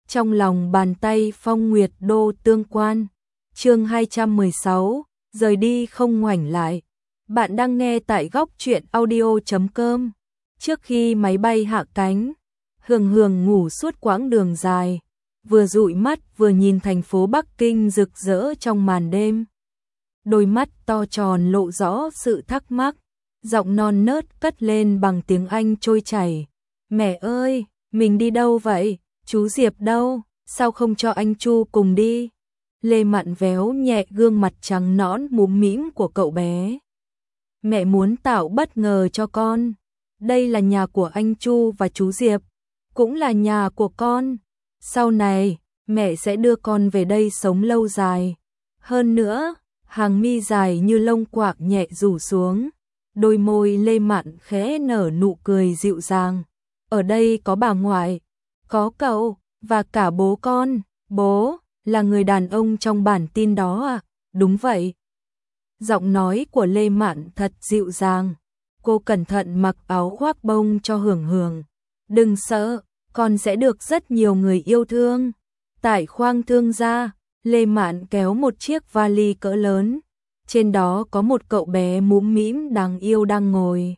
trong lòng bàn tay Phong Nguyệt Đô tương quan. Chương 216, rời đi không ngoảnh lại. Bạn đang nghe tại góc truyện audio.com. Trước khi máy bay hạ cánh, Hường Hường ngủ suốt quãng đường dài, vừa dụi mắt vừa nhìn thành phố Bắc Kinh rực rỡ trong màn đêm. Đôi mắt to tròn lộ rõ sự thắc mắc, giọng non nớt cất lên bằng tiếng Anh trôi chảy. Mẹ ơi, mình đi đâu vậy? Chú Diệp đâu? Sao không cho anh Chu cùng đi? Lê Mạn véo nhẹ gương mặt trắng nõn múm mĩm của cậu bé. Mẹ muốn tạo bất ngờ cho con. Đây là nhà của anh Chu và chú Diệp, cũng là nhà của con. Sau này, mẹ sẽ đưa con về đây sống lâu dài. Hơn nữa, hàng mi dài như lông quạc nhẹ rủ xuống. Đôi môi Lê Mạn khẽ nở nụ cười dịu dàng. Ở đây có bà ngoại, có cậu, và cả bố con. Bố là người đàn ông trong bản tin đó à? Đúng vậy. Giọng nói của Lê Mạn thật dịu dàng. Cô cẩn thận mặc áo khoác bông cho Hường Hường. Đừng sợ, con sẽ được rất nhiều người yêu thương. Tại khoang thương gia, Lê Mạn kéo một chiếc vali cỡ lớn. Trên đó có một cậu bé múm mĩm đáng yêu đang ngồi.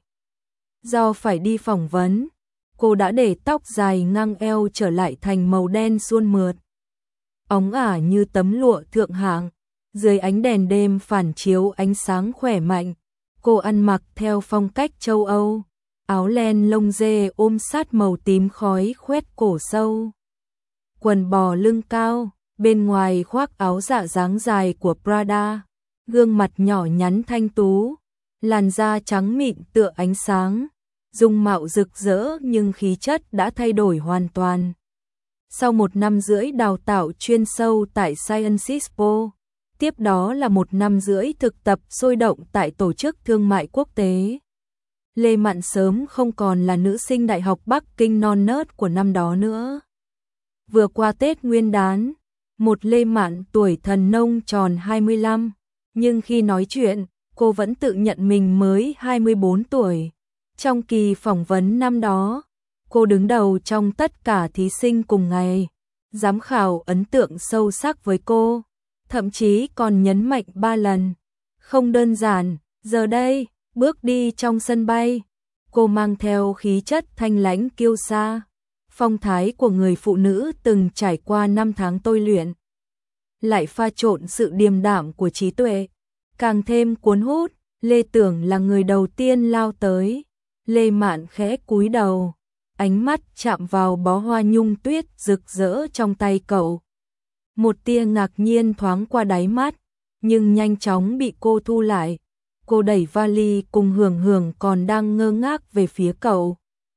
Do phải đi phỏng vấn, cô đã để tóc dài ngang eo trở lại thành màu đen suôn mượt. Óng ả như tấm lụa thượng hạng, dưới ánh đèn đêm phản chiếu ánh sáng khỏe mạnh. Cô ăn mặc theo phong cách châu Âu, áo len lông dê ôm sát màu tím khói khoét cổ sâu. Quần bò lưng cao, bên ngoài khoác áo dạ dáng dài của Prada. Gương mặt nhỏ nhắn thanh tú, làn da trắng mịn tựa ánh sáng, dung mạo rực rỡ nhưng khí chất đã thay đổi hoàn toàn. Sau 1 năm rưỡi đào tạo chuyên sâu tại Science Expo, tiếp đó là 1 năm rưỡi thực tập sôi động tại tổ chức thương mại quốc tế. Lê Mạn sớm không còn là nữ sinh Đại học Bắc Kinh non nớt của năm đó nữa. Vừa qua Tết Nguyên đán, một Lê Mạn tuổi thần nông tròn 25. Nhưng khi nói chuyện, cô vẫn tự nhận mình mới 24 tuổi. Trong kỳ phỏng vấn năm đó, cô đứng đầu trong tất cả thí sinh cùng ngày. Giám khảo ấn tượng sâu sắc với cô, thậm chí còn nhấn mạnh 3 lần. Không đơn giản, giờ đây, bước đi trong sân bay, cô mang theo khí chất thanh lãnh kiêu sa, phong thái của người phụ nữ từng trải qua 5 tháng tôi luyện. Lại pha trộn sự điềm đạm của trí tuệ, càng thêm cuốn hút. Lê Tưởng là người đầu tiên lao tới. Lê Mạn khẽ cúi đầu, ánh mắt chạm vào bó hoa nhung tuyết rực rỡ trong tay cậu. Một tia ngạc nhiên thoáng qua đáy mắt, nhưng nhanh chóng bị cô thu lại. Cô đẩy vali cùng Hường Hường còn đang ngơ ngác về phía cậu.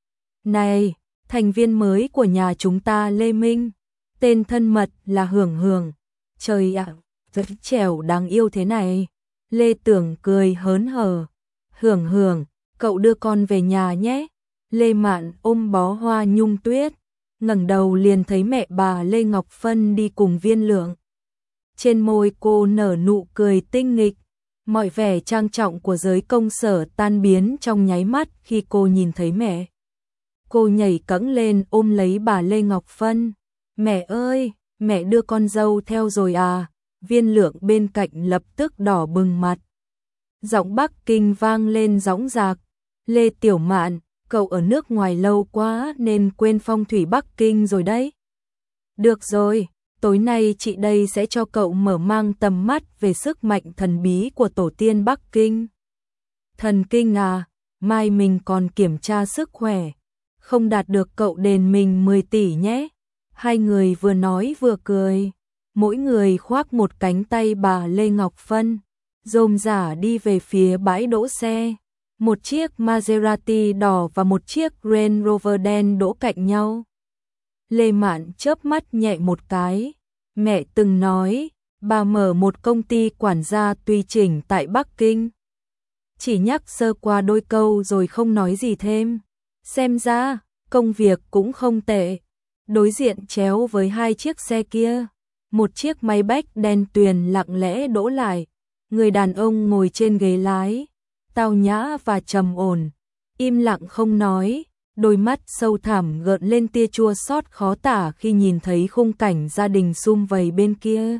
Này, thành viên mới của nhà chúng ta Lê Minh, tên thân mật là Hường Hường. Trời ạ, rất trẻo đáng yêu thế này. Lê Tưởng cười hớn hở. Hường Hường, cậu đưa con về nhà nhé. Lê Mạn ôm bó hoa nhung tuyết, ngẩng đầu liền thấy mẹ bà Lê Ngọc Phân đi cùng Viên Lượng. Trên môi cô nở nụ cười tinh nghịch, mọi vẻ trang trọng của giới công sở tan biến trong nháy mắt khi cô nhìn thấy mẹ. Cô nhảy cẫng lên ôm lấy bà Lê Ngọc Phân. Mẹ ơi, mẹ đưa con dâu theo rồi à? Viên Lượng bên cạnh lập tức đỏ bừng mặt. Giọng Bắc Kinh vang lên dõng dạc. Lê Tiểu Mạn, cậu ở nước ngoài lâu quá nên quên phong thủy Bắc Kinh rồi đấy. Được rồi, tối nay chị đây sẽ cho cậu mở mang tầm mắt về sức mạnh thần bí của tổ tiên Bắc Kinh. Thần kinh à, mai mình còn kiểm tra sức khỏe. Không đạt được cậu đền mình 10 tỷ nhé. Hai người vừa nói vừa cười. Mỗi người khoác một cánh tay bà Lê Ngọc Phân, rôm rả đi về phía bãi đỗ xe. Một chiếc Maserati đỏ và một chiếc Range Rover đen đỗ cạnh nhau. Lê Mạn chớp mắt nhẹ một cái. Mẹ từng nói, bà mở một công ty quản gia tùy chỉnh tại Bắc Kinh. Chỉ nhắc sơ qua đôi câu rồi không nói gì thêm. Xem ra, công việc cũng không tệ. Đối diện chéo với hai chiếc xe kia, một chiếc máy bách đen tuyền lặng lẽ đỗ lại. Người đàn ông ngồi trên ghế lái, tao nhã và trầm ổn, im lặng không nói, đôi mắt sâu thẳm gợn lên tia chua xót khó tả khi nhìn thấy khung cảnh gia đình sum vầy bên kia.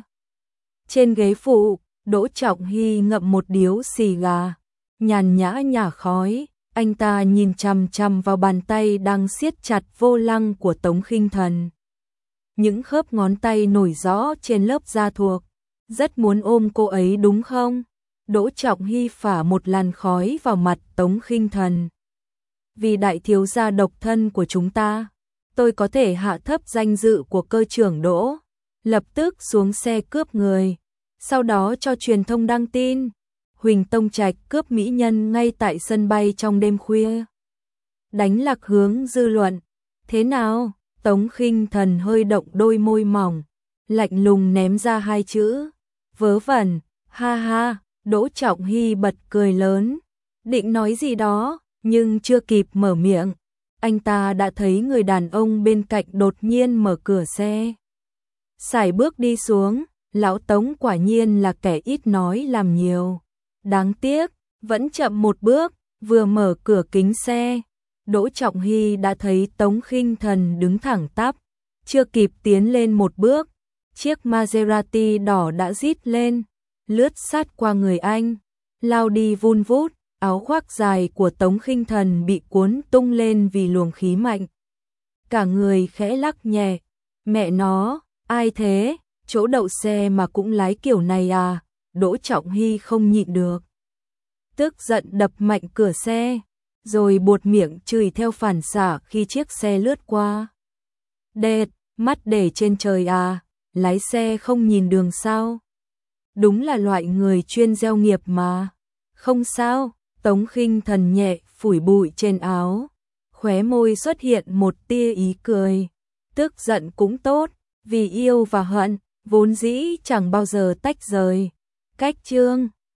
Trên ghế phụ, Đỗ Trọng Hy ngậm một điếu xì gà, nhàn nhã nhả khói, anh ta nhìn chằm chằm vào bàn tay đang siết chặt vô lăng của Tống Khinh Thần. Những khớp ngón tay nổi rõ trên lớp da thuộc, rất muốn ôm cô ấy đúng không? Đỗ Trọng Hy phả một làn khói vào mặt Tống Khinh Thần. Vì đại thiếu gia độc thân của chúng ta, tôi có thể hạ thấp danh dự của cơ trưởng Đỗ, lập tức xuống xe cướp người, sau đó cho truyền thông đăng tin, Huỳnh Tông Trạch cướp mỹ nhân ngay tại sân bay trong đêm khuya. Đánh lạc hướng dư luận, thế nào? Tống Khinh Thần hơi động đôi môi mỏng, lạnh lùng ném ra hai chữ, vớ vẩn, ha ha. Đỗ Trọng Hy bật cười lớn, định nói gì đó, nhưng chưa kịp mở miệng, anh ta đã thấy người đàn ông bên cạnh đột nhiên mở cửa xe. Sải bước đi xuống, lão Tống quả nhiên là kẻ ít nói làm nhiều. Đáng tiếc, vẫn chậm một bước, vừa mở cửa kính xe, Đỗ Trọng Hy đã thấy Tống Khinh Thần đứng thẳng tắp, chưa kịp tiến lên một bước, chiếc Maserati đỏ đã rít lên, lướt sát qua người anh, lao đi vun vút, áo khoác dài của Tống Khinh Thần bị cuốn tung lên vì luồng khí mạnh. Cả người khẽ lắc nhẹ, mẹ nó, ai thế, chỗ đậu xe mà cũng lái kiểu này à? Đỗ Trọng Hy không nhịn được, tức giận đập mạnh cửa xe, rồi buột miệng chửi theo phản xạ khi chiếc xe lướt qua. Đệt, mắt để trên trời à, lái xe không nhìn đường sao? Đúng là loại người chuyên gieo nghiệp mà. Không sao, Tống Khinh Thần nhẹ phủi bụi trên áo, khóe môi xuất hiện một tia ý cười. Tức giận cũng tốt, vì yêu và hận vốn dĩ chẳng bao giờ tách rời. Cách chương